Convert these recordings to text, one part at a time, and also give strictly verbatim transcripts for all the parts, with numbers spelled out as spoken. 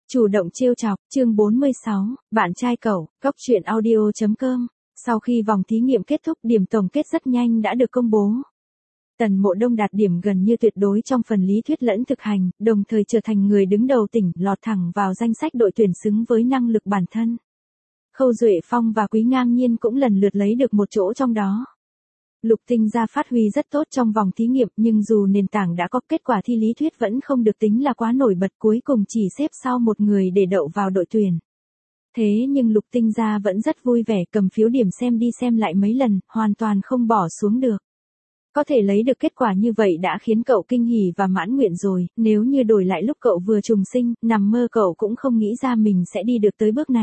Chủ động trêu chọc, chương bốn mươi sáu, bạn trai cậu, cóc truyện audio chấm com. Sau khi vòng thí nghiệm kết thúc, điểm tổng kết rất nhanh đã được công bố. Tần Mộ Đông đạt điểm gần như tuyệt đối trong phần lý thuyết lẫn thực hành, đồng thời trở thành người đứng đầu tỉnh, lọt thẳng vào danh sách đội tuyển xứng với năng lực bản thân. Khâu Duệ Phong và Quý Ngang Nhiên cũng lần lượt lấy được một chỗ trong đó. Lục Tinh Gia phát huy rất tốt trong vòng thí nghiệm, nhưng dù nền tảng đã có, kết quả thi lý thuyết vẫn không được tính là quá nổi bật, cuối cùng chỉ xếp sau một người để đậu vào đội tuyển. Thế nhưng Lục Tinh Gia vẫn rất vui vẻ, cầm phiếu điểm xem đi xem lại mấy lần, hoàn toàn không bỏ xuống được. Có thể lấy được kết quả như vậy đã khiến cậu kinh hỉ và mãn nguyện rồi, nếu như đổi lại lúc cậu vừa trùng sinh, nằm mơ cậu cũng không nghĩ ra mình sẽ đi được tới bước này.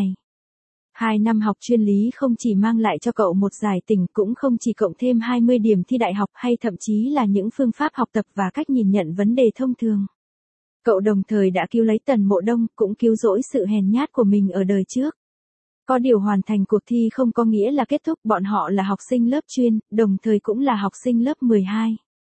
Hai năm học chuyên lý không chỉ mang lại cho cậu một giải tỉnh, cũng không chỉ cộng thêm hai mươi điểm thi đại học hay thậm chí là những phương pháp học tập và cách nhìn nhận vấn đề thông thường. Cậu đồng thời đã cứu lấy Tần Mộ Đông, cũng cứu rỗi sự hèn nhát của mình ở đời trước. Có điều hoàn thành cuộc thi không có nghĩa là kết thúc, bọn họ là học sinh lớp chuyên, đồng thời cũng là học sinh lớp mười hai.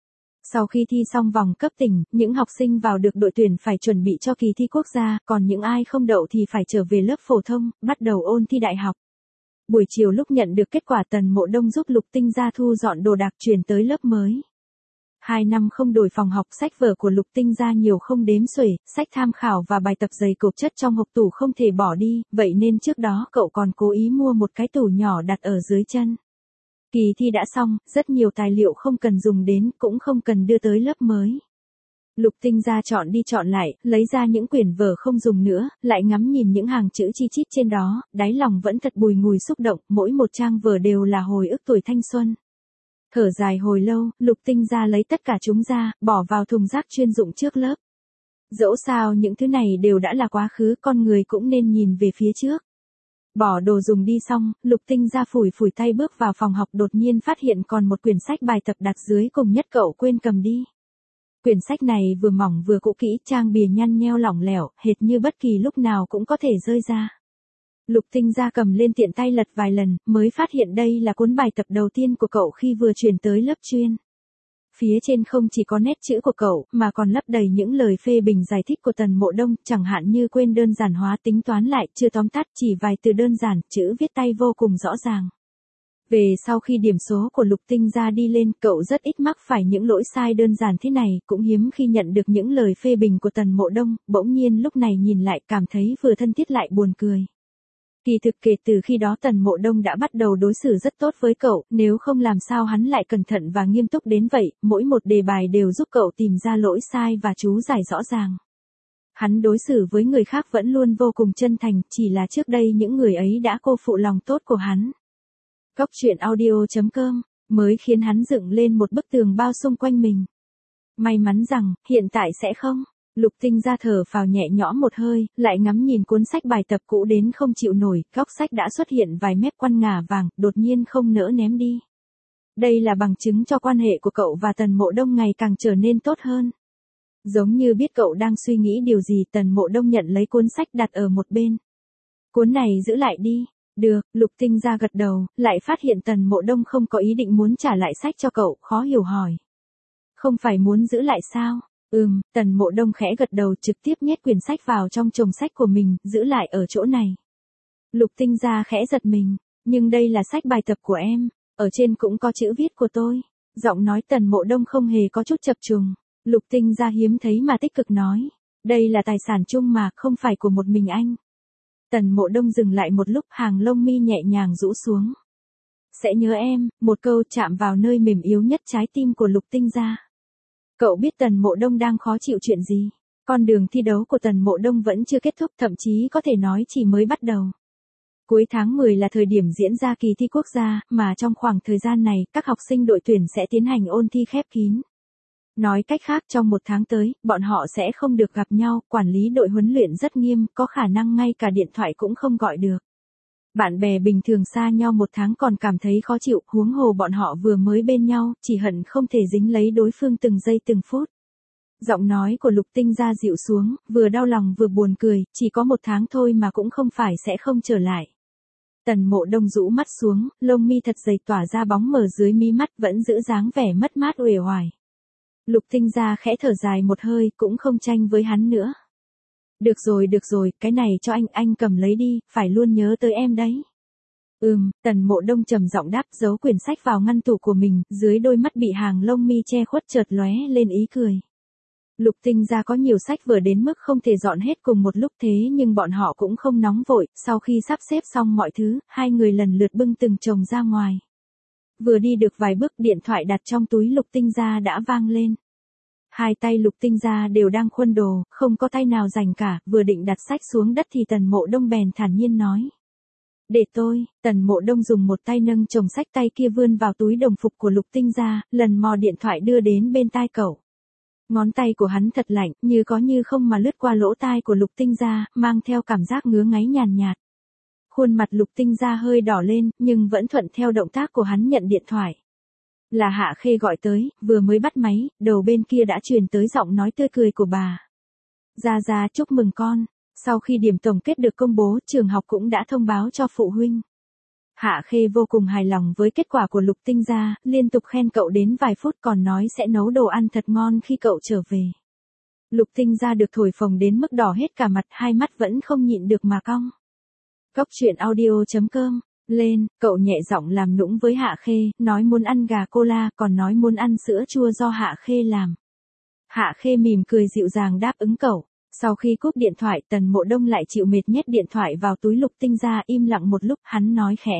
Sau khi thi xong vòng cấp tỉnh, những học sinh vào được đội tuyển phải chuẩn bị cho kỳ thi quốc gia, còn những ai không đậu thì phải trở về lớp phổ thông, bắt đầu ôn thi đại học. Buổi chiều lúc nhận được kết quả, Tần Mộ Đông giúp Lục Tinh Gia thu dọn đồ đạc chuyển tới lớp mới. Hai năm không đổi phòng học, sách vở của Lục Tinh Gia nhiều không đếm xuể, sách tham khảo và bài tập dày cộp chất trong hộp tủ không thể bỏ đi, vậy nên trước đó cậu còn cố ý mua một cái tủ nhỏ đặt ở dưới chân. Kỳ thi đã xong, rất nhiều tài liệu không cần dùng đến, cũng không cần đưa tới lớp mới. Lục Tinh Gia chọn đi chọn lại, lấy ra những quyển vở không dùng nữa, lại ngắm nhìn những hàng chữ chi chít trên đó, đáy lòng vẫn thật bùi ngùi xúc động, mỗi một trang vở đều là hồi ức tuổi thanh xuân. Thở dài hồi lâu, Lục Tinh Gia lấy tất cả chúng ra, bỏ vào thùng rác chuyên dụng trước lớp. Dẫu sao những thứ này đều đã là quá khứ, con người cũng nên nhìn về phía trước. Bỏ đồ dùng đi xong, Lục Tinh Gia phủi phủi tay bước vào phòng học, đột nhiên phát hiện còn một quyển sách bài tập đặt dưới cùng nhất cậu quên cầm đi. Quyển sách này vừa mỏng vừa cũ kỹ, trang bìa nhăn nheo lỏng lẻo, hệt như bất kỳ lúc nào cũng có thể rơi ra. Lục Tinh Gia cầm lên tiện tay lật vài lần, mới phát hiện đây là cuốn bài tập đầu tiên của cậu khi vừa chuyển tới lớp chuyên. Phía trên không chỉ có nét chữ của cậu, mà còn lấp đầy những lời phê bình giải thích của Tần Mộ Đông, chẳng hạn như quên đơn giản hóa, tính toán lại, chưa tóm tắt, chỉ vài từ đơn giản, chữ viết tay vô cùng rõ ràng. Về sau khi điểm số của Lục Tinh Gia đi lên, cậu rất ít mắc phải những lỗi sai đơn giản thế này, cũng hiếm khi nhận được những lời phê bình của Tần Mộ Đông, bỗng nhiên lúc này nhìn lại cảm thấy vừa thân thiết lại buồn cười. Kỳ thực kể từ khi đó Tần Mộ Đông đã bắt đầu đối xử rất tốt với cậu, nếu không làm sao hắn lại cẩn thận và nghiêm túc đến vậy, mỗi một đề bài đều giúp cậu tìm ra lỗi sai và chú giải rõ ràng. Hắn đối xử với người khác vẫn luôn vô cùng chân thành, chỉ là trước đây những người ấy đã cô phụ lòng tốt của hắn. Cóc truyện audio chấm com mới khiến hắn dựng lên một bức tường bao xung quanh mình. May mắn rằng, hiện tại sẽ không. Lục Tinh Gia thở phào nhẹ nhõm một hơi, lại ngắm nhìn cuốn sách bài tập cũ đến không chịu nổi, góc sách đã xuất hiện vài mép quăn ngả vàng, đột nhiên không nỡ ném đi. Đây là bằng chứng cho quan hệ của cậu và Tần Mộ Đông ngày càng trở nên tốt hơn. Giống như biết cậu đang suy nghĩ điều gì, Tần Mộ Đông nhận lấy cuốn sách đặt ở một bên. Cuốn này giữ lại đi. Được, Lục Tinh Gia gật đầu, lại phát hiện Tần Mộ Đông không có ý định muốn trả lại sách cho cậu, khó hiểu hỏi. Không phải muốn giữ lại sao? Ừm, Tần Mộ Đông khẽ gật đầu, trực tiếp nhét quyển sách vào trong chồng sách của mình, giữ lại ở chỗ này. Lục Tinh Gia khẽ giật mình, nhưng đây là sách bài tập của em, ở trên cũng có chữ viết của tôi. Giọng nói Tần Mộ Đông không hề có chút chập chùng. Lục Tinh Gia hiếm thấy mà tích cực nói, đây là tài sản chung mà, không phải của một mình anh. Tần Mộ Đông dừng lại một lúc, hàng lông mi nhẹ nhàng rũ xuống. Sẽ nhớ em, một câu chạm vào nơi mềm yếu nhất trái tim của Lục Tinh Gia. Cậu biết Tần Mộ Đông đang khó chịu chuyện gì? Con đường thi đấu của Tần Mộ Đông vẫn chưa kết thúc, thậm chí có thể nói chỉ mới bắt đầu. Cuối tháng mười là thời điểm diễn ra kỳ thi quốc gia, mà trong khoảng thời gian này, các học sinh đội tuyển sẽ tiến hành ôn thi khép kín. Nói cách khác, trong một tháng tới, bọn họ sẽ không được gặp nhau, quản lý đội huấn luyện rất nghiêm, có khả năng ngay cả điện thoại cũng không gọi được. Bạn bè bình thường xa nhau một tháng còn cảm thấy khó chịu, huống hồ bọn họ vừa mới bên nhau, chỉ hận không thể dính lấy đối phương từng giây từng phút. Giọng nói của Lục Tinh Gia dịu xuống, vừa đau lòng vừa buồn cười, chỉ có một tháng thôi mà cũng không phải sẽ không trở lại. Tần Mộ Đông rũ mắt xuống, lông mi thật dày tỏa ra bóng mờ dưới mí mắt, vẫn giữ dáng vẻ mất mát uể oải. Lục Tinh Gia khẽ thở dài một hơi, cũng không tranh với hắn nữa. Được rồi được rồi, cái này cho anh, anh cầm lấy đi, phải luôn nhớ tới em đấy. Ừm, Tần Mộ Đông trầm giọng đáp, giấu quyển sách vào ngăn tủ của mình, dưới đôi mắt bị hàng lông mi che khuất chợt lóe lên ý cười. Lục Tinh gia có nhiều sách vở đến mức không thể dọn hết cùng một lúc, thế nhưng bọn họ cũng không nóng vội, sau khi sắp xếp xong mọi thứ, hai người lần lượt bưng từng chồng ra ngoài. Vừa đi được vài bước, điện thoại đặt trong túi Lục Tinh gia đã vang lên. Hai tay Lục Tinh gia đều đang khuân đồ, không có tay nào rảnh cả, vừa định đặt sách xuống đất thì Tần Mộ Đông bèn thản nhiên nói. Để tôi. Tần Mộ Đông dùng một tay nâng chồng sách, tay kia vươn vào túi đồng phục của Lục Tinh gia, lần mò điện thoại đưa đến bên tai cậu. Ngón tay của hắn thật lạnh, như có như không mà lướt qua lỗ tai của Lục Tinh gia, mang theo cảm giác ngứa ngáy nhàn nhạt. Khuôn mặt Lục Tinh gia hơi đỏ lên, nhưng vẫn thuận theo động tác của hắn nhận điện thoại. Là Hạ Khê gọi tới, vừa mới bắt máy, đầu bên kia đã truyền tới giọng nói tươi cười của bà. Gia Gia chúc mừng con. Sau khi điểm tổng kết được công bố, trường học cũng đã thông báo cho phụ huynh. Hạ Khê vô cùng hài lòng với kết quả của Lục Tinh gia, liên tục khen cậu đến vài phút, còn nói sẽ nấu đồ ăn thật ngon khi cậu trở về. Lục Tinh gia được thổi phồng đến mức đỏ hết cả mặt, hai mắt vẫn không nhịn được mà cong. Cóc truyện audio chấm com. Lên, cậu nhẹ giọng làm nũng với Hạ Khê, nói muốn ăn gà cola, còn nói muốn ăn sữa chua do Hạ Khê làm. Hạ Khê mỉm cười dịu dàng đáp ứng cậu. Sau khi cúp điện thoại, Tần Mộ Đông lại chịu mệt nhét điện thoại vào túi Lục Tinh gia, im lặng một lúc, hắn nói khẽ.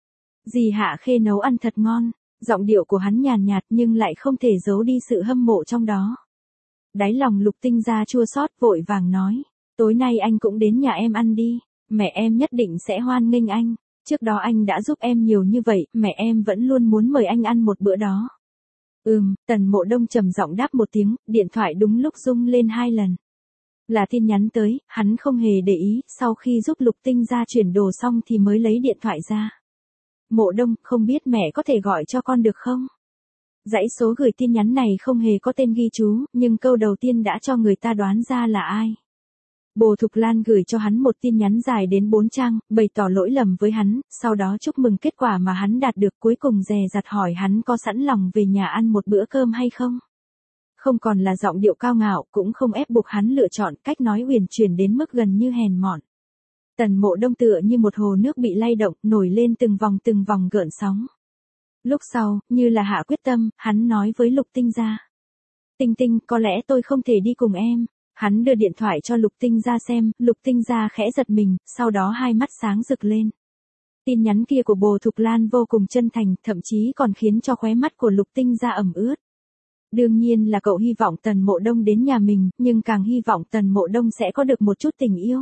Dì Hạ Khê nấu ăn thật ngon. Giọng điệu của hắn nhàn nhạt nhưng lại không thể giấu đi sự hâm mộ trong đó. Đáy lòng Lục Tinh gia chua xót, vội vàng nói. Tối nay anh cũng đến nhà em ăn đi. Mẹ em nhất định sẽ hoan nghênh anh. Trước đó anh đã giúp em nhiều như vậy, mẹ em vẫn luôn muốn mời anh ăn một bữa đó. Ừm, Tần Mộ Đông trầm giọng đáp một tiếng, điện thoại đúng lúc rung lên hai lần. Là tin nhắn tới, hắn không hề để ý, sau khi giúp Lục Tinh gia chuyển đồ xong thì mới lấy điện thoại ra. Mộ Đông, không biết mẹ có thể gọi cho con được không? Dãy số gửi tin nhắn này không hề có tên ghi chú, nhưng câu đầu tiên đã cho người ta đoán ra là ai. Bồ Thục Lan gửi cho hắn một tin nhắn dài đến bốn trang, bày tỏ lỗi lầm với hắn, sau đó chúc mừng kết quả mà hắn đạt được, cuối cùng dè dặt hỏi hắn có sẵn lòng về nhà ăn một bữa cơm hay không. Không còn là giọng điệu cao ngạo, cũng không ép buộc hắn lựa chọn, cách nói uyển chuyển đến mức gần như hèn mọn. Tần Mộ Đông tựa như một hồ nước bị lay động, nổi lên từng vòng từng vòng gợn sóng. Lúc sau, như là hạ quyết tâm, hắn nói với Lục Tinh gia. Tinh Tinh, có lẽ tôi không thể đi cùng em. Hắn đưa điện thoại cho Lục Tinh gia xem, Lục Tinh gia khẽ giật mình, sau đó hai mắt sáng rực lên. Tin nhắn kia của Bồ Thục Lan vô cùng chân thành, thậm chí còn khiến cho khóe mắt của Lục Tinh gia ẩm ướt. Đương nhiên là cậu hy vọng Tần Mộ Đông đến nhà mình, nhưng càng hy vọng Tần Mộ Đông sẽ có được một chút tình yêu.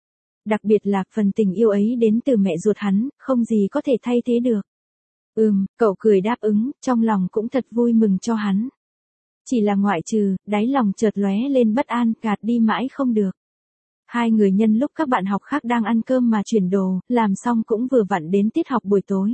Đặc biệt là phần tình yêu ấy đến từ mẹ ruột hắn, không gì có thể thay thế được. Ừm, cậu cười đáp ứng, trong lòng cũng thật vui mừng cho hắn. Chỉ là ngoại trừ, đáy lòng chợt lóe lên bất an, gạt đi mãi không được. Hai người nhân lúc các bạn học khác đang ăn cơm mà chuyển đồ, làm xong cũng vừa vặn đến tiết học buổi tối.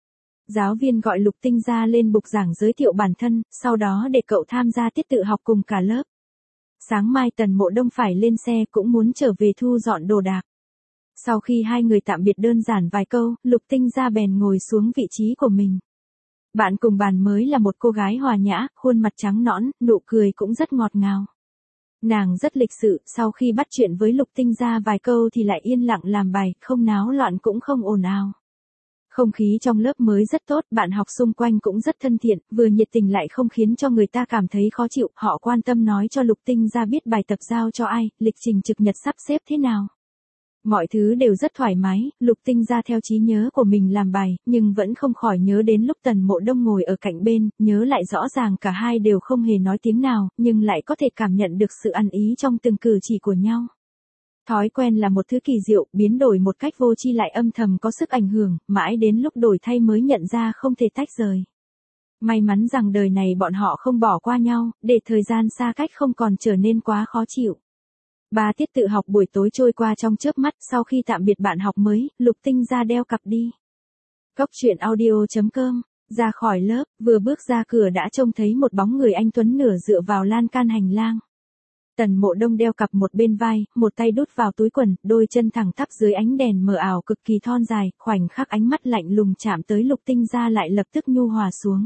Giáo viên gọi Lục Tinh gia lên bục giảng giới thiệu bản thân, sau đó để cậu tham gia tiết tự học cùng cả lớp. Sáng mai Tần Mộ Đông phải lên xe, cũng muốn trở về thu dọn đồ đạc. Sau khi hai người tạm biệt đơn giản vài câu, Lục Tinh gia bèn ngồi xuống vị trí của mình. Bạn cùng bàn mới là một cô gái hòa nhã, khuôn mặt trắng nõn, nụ cười cũng rất ngọt ngào. Nàng rất lịch sự, sau khi bắt chuyện với Lục Tinh gia vài câu thì lại yên lặng làm bài, không náo loạn cũng không ồn ào. Không khí trong lớp mới rất tốt, bạn học xung quanh cũng rất thân thiện, vừa nhiệt tình lại không khiến cho người ta cảm thấy khó chịu, họ quan tâm nói cho Lục Tinh gia biết bài tập giao cho ai, lịch trình trực nhật sắp xếp thế nào. Mọi thứ đều rất thoải mái, Lục Tinh gia theo trí nhớ của mình làm bài, nhưng vẫn không khỏi nhớ đến lúc Tần Mộ Đông ngồi ở cạnh bên, nhớ lại rõ ràng cả hai đều không hề nói tiếng nào, nhưng lại có thể cảm nhận được sự ăn ý trong từng cử chỉ của nhau. Thói quen là một thứ kỳ diệu, biến đổi một cách vô tri lại âm thầm có sức ảnh hưởng, mãi đến lúc đổi thay mới nhận ra không thể tách rời. May mắn rằng đời này bọn họ không bỏ qua nhau, để thời gian xa cách không còn trở nên quá khó chịu. Ba tiết tự học buổi tối trôi qua trong chớp mắt, sau khi tạm biệt bạn học mới, Lục Tinh gia đeo cặp đi. Cóc truyện audio chấm com, ra khỏi lớp, vừa bước ra cửa đã trông thấy một bóng người anh tuấn nửa dựa vào lan can hành lang. Tần Mộ Đông đeo cặp một bên vai, một tay đút vào túi quần, đôi chân thẳng tắp dưới ánh đèn mờ ảo cực kỳ thon dài, khoảnh khắc ánh mắt lạnh lùng chạm tới Lục Tinh gia lại lập tức nhu hòa xuống.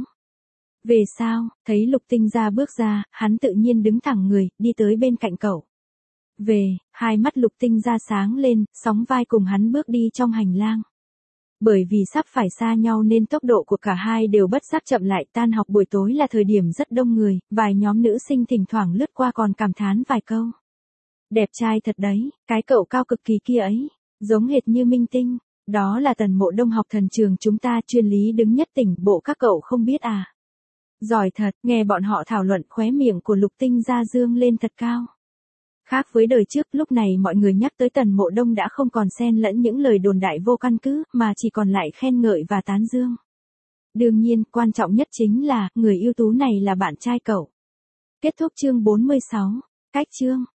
Về sao, thấy Lục Tinh gia bước ra, hắn tự nhiên đứng thẳng người, đi tới bên cạnh cậu. Về, hai mắt Lục Tinh Gia sáng lên, sóng vai cùng hắn bước đi trong hành lang. Bởi vì sắp phải xa nhau nên tốc độ của cả hai đều bất giác chậm lại. Tan học buổi tối là thời điểm rất đông người, vài nhóm nữ sinh thỉnh thoảng lướt qua còn cảm thán vài câu. Đẹp trai thật đấy, cái cậu cao cực kỳ kia ấy, giống hệt như minh tinh. Đó là Tần Mộ Đông học thần trường chúng ta, chuyên lý đứng nhất tỉnh bộ, các cậu không biết à. Giỏi thật, nghe bọn họ thảo luận, khóe miệng của Lục Tinh Gia dương lên thật cao. Khác với đời trước, lúc này mọi người nhắc tới Tần Mộ Đông đã không còn xen lẫn những lời đồn đại vô căn cứ, mà chỉ còn lại khen ngợi và tán dương. Đương nhiên, quan trọng nhất chính là, người ưu tú này là bạn trai cậu. Kết thúc chương bốn mươi sáu. Cách chương